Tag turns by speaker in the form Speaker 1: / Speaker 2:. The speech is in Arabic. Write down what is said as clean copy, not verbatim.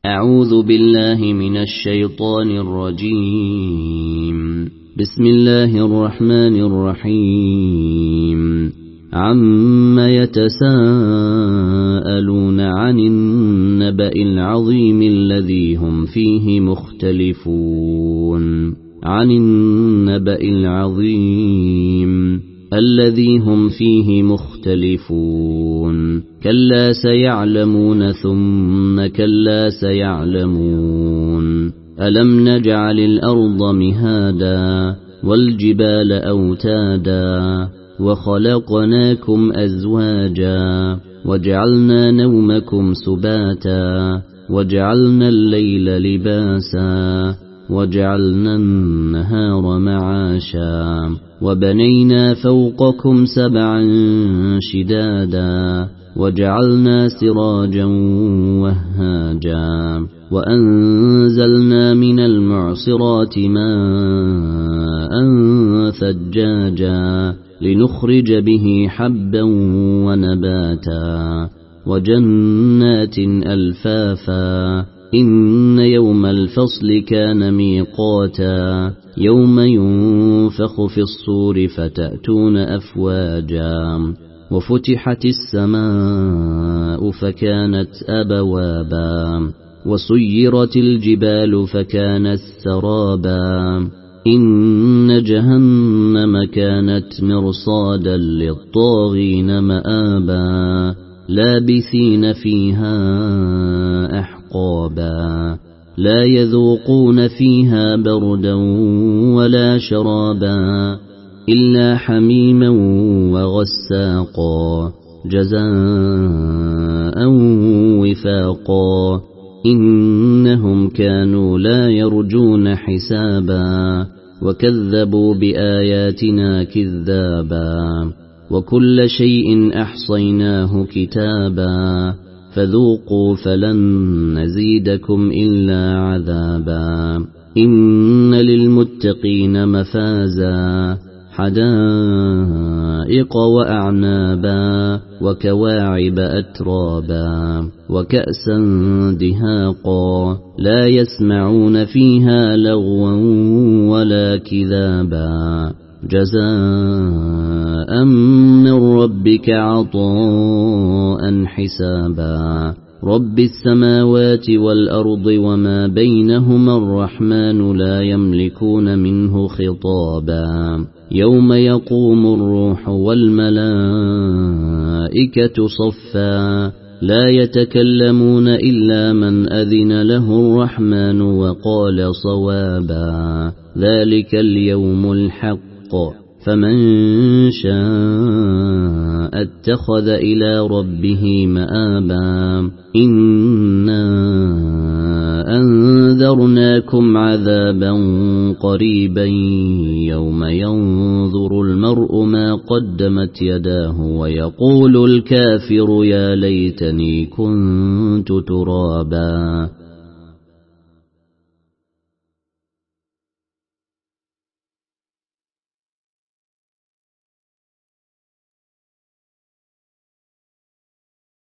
Speaker 1: أعوذ بالله من الشيطان الرجيم. بسم الله الرحمن الرحيم. عما يتساءلون عن النبأ العظيم الذي هم فيه مختلفون. عن النبأ العظيم الذي هم فيه مختلفون. كلا سيعلمون ثم كلا سيعلمون. ألم نجعل الأرض مهادا والجبال أوتادا وخلقناكم أزواجا وجعلنا نومكم سباتا وجعلنا الليل لباسا وجعلنا النهار معاشا وبنينا فوقكم سبعا شدادا وجعلنا سراجا وهاجا وأنزلنا من المعصرات ماء ثجاجا لنخرج به حبا ونباتا وجنات ألفافا. إن يوم الفصل كان ميقاتا. يوم ينفخ في الصور فتأتون أفواجا وفتحت السماء فكانت أبوابا وسيرت الجبال فكانت سرابا. إن جهنم كانت مرصادا للطاغين مآبا لابثين فيها أحقابا لا يذوقون فيها بردا ولا شرابا إلا حميما وغساقا جزاء وفاقا. إنهم كانوا لا يرجون حسابا وكذبوا بآياتنا كذابا وكل شيء أحصيناه كتابا فذوقوا فلن نزيدكم إلا عذابا. إن للمتقين مفازا حدائق وأعنابا وكواعب أترابا وكأسا دهاقا لا يسمعون فيها لغوا ولا كذابا جزاء من ربك عطاء حسابا. رب السماوات والأرض وما بينهما الرحمن لا يملكون منه خطابا. يوم يقوم الروح والملائكة صفا لا يتكلمون إلا من أذن له الرحمن وقال صوابا. ذلك اليوم الحق فمن شاء اتخذ إلى ربه مآبا. إنا أنذرناكم عذابا قريبا يوم ينظر المرء ما قدمت يداه ويقول الكافر يا ليتني كنت ترابا.